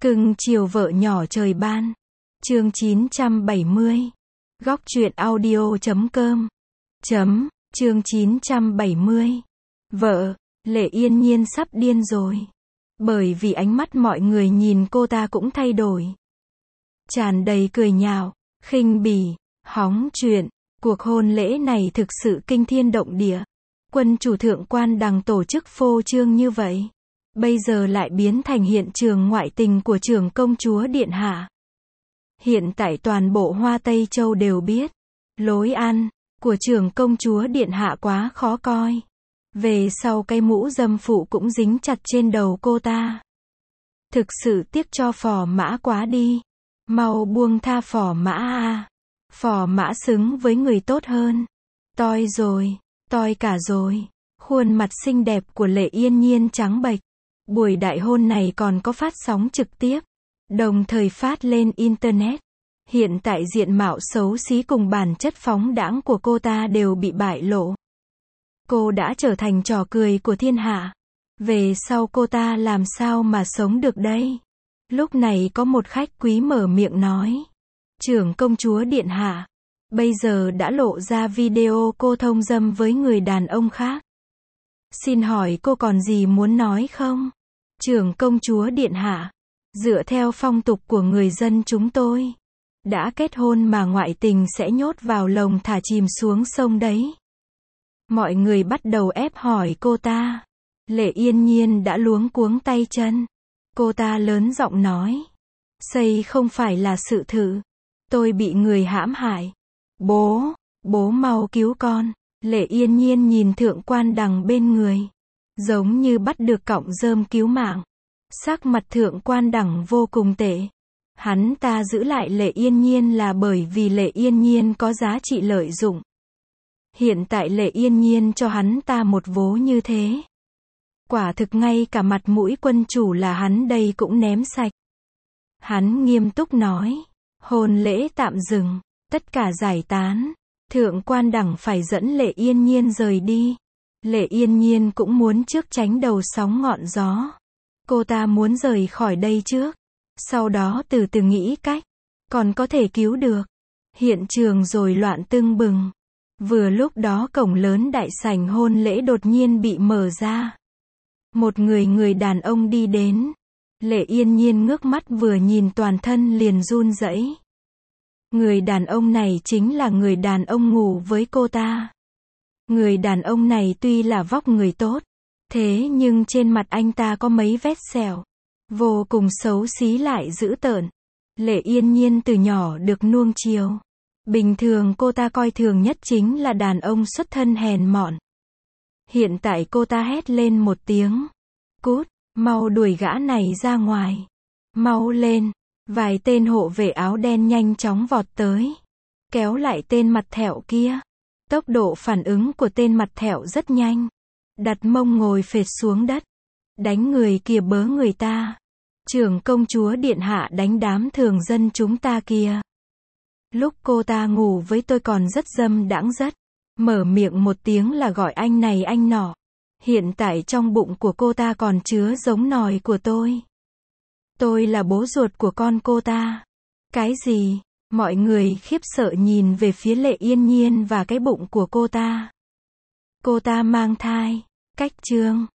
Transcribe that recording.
Cưng chiều vợ nhỏ trời ban. Chương 970. Góc truyện audio.com. Chương 970. Vợ, Lệ Yên Nhiên sắp điên rồi. Bởi vì ánh mắt mọi người nhìn cô ta cũng thay đổi. Tràn đầy cười nhạo, khinh bỉ, hóng chuyện. Cuộc hôn lễ này thực sự kinh thiên động địa. Quân chủ thượng quan đằng tổ chức phô trương như vậy. Bây giờ lại biến thành hiện trường ngoại tình của trưởng công chúa Điện Hạ. Hiện tại toàn bộ Hoa Tây Châu đều biết. Lối ăn của trưởng công chúa Điện Hạ quá khó coi. Về sau cái mũ dâm phụ cũng dính chặt trên đầu cô ta. Thực sự tiếc cho Phò Mã quá đi. Mau buông tha Phò Mã a. Phò Mã xứng với người tốt hơn. Toi rồi, toi cả rồi. Khuôn mặt xinh đẹp của Lệ Yên Nhiên trắng bệch. Buổi đại hôn này còn có phát sóng trực tiếp, đồng thời phát lên Internet. Hiện tại diện mạo xấu xí cùng bản chất phóng đãng của cô ta đều bị bại lộ. Cô đã trở thành trò cười của thiên hạ. Về sau cô ta làm sao mà sống được đây? Lúc này có một khách quý mở miệng nói. Trưởng công chúa Điện Hạ, bây giờ đã lộ ra video cô thông dâm với người đàn ông khác. Xin hỏi cô còn gì muốn nói không? Trưởng công chúa Điện Hạ, dựa theo phong tục của người dân chúng tôi, đã kết hôn mà ngoại tình sẽ nhốt vào lồng thả chìm xuống sông đấy. Mọi người bắt đầu ép hỏi cô ta. Lệ Yên Nhiên đã luống cuống tay chân. Cô ta lớn giọng nói. Xây không phải là sự thử. Tôi bị người hãm hại. Bố mau cứu con. Lệ Yên Nhiên nhìn thượng quan đằng bên người. Giống như bắt được cọng rơm cứu mạng. Sắc mặt thượng quan đẳng vô cùng tệ. Hắn ta giữ lại Lệ Yên Nhiên là bởi vì Lệ Yên Nhiên có giá trị lợi dụng. Hiện tại Lệ Yên Nhiên cho hắn ta một vố như thế. Quả thực ngay cả mặt mũi quân chủ là hắn đây cũng ném sạch. Hắn nghiêm túc nói. Hôn lễ tạm dừng. Tất cả giải tán. Thượng quan đẳng phải dẫn Lệ Yên Nhiên rời đi. Lệ Yên Nhiên cũng muốn trước tránh đầu sóng ngọn gió. Cô ta muốn rời khỏi đây trước. Sau đó từ từ nghĩ cách. Còn có thể cứu được. Hiện trường rồi loạn tưng bừng. Vừa lúc đó cổng lớn đại sảnh hôn lễ đột nhiên bị mở ra. Một người đàn ông đi đến. Lệ Yên Nhiên ngước mắt vừa nhìn toàn thân liền run rẩy. Người đàn ông này chính là người đàn ông ngủ với cô ta. Người đàn ông này tuy là vóc người tốt, thế nhưng trên mặt anh ta có mấy vết sẹo. Vô cùng xấu xí lại dữ tợn. Lệ Yên Nhiên từ nhỏ được nuông chiều. Bình thường cô ta coi thường nhất chính là đàn ông xuất thân hèn mọn. Hiện tại cô ta hét lên một tiếng. Cút, mau đuổi gã này ra ngoài. Mau lên. Vài tên hộ vệ áo đen nhanh chóng vọt tới. Kéo lại tên mặt thẹo kia. Tốc độ phản ứng của tên mặt thẹo rất nhanh. Đặt mông ngồi phệt xuống đất. Đánh người kia bớ người ta. Trưởng công chúa Điện Hạ đánh đám thường dân chúng ta kia. Lúc cô ta ngủ với tôi còn rất dâm đãng rất. Mở miệng một tiếng là gọi anh này anh nọ. Hiện tại trong bụng của cô ta còn chứa giống nòi của tôi. Tôi là bố ruột của con cô ta. Cái gì? Mọi người khiếp sợ nhìn về phía Lệ Yên Nhiên và cái bụng của cô ta. Cô ta mang thai. Cách chương.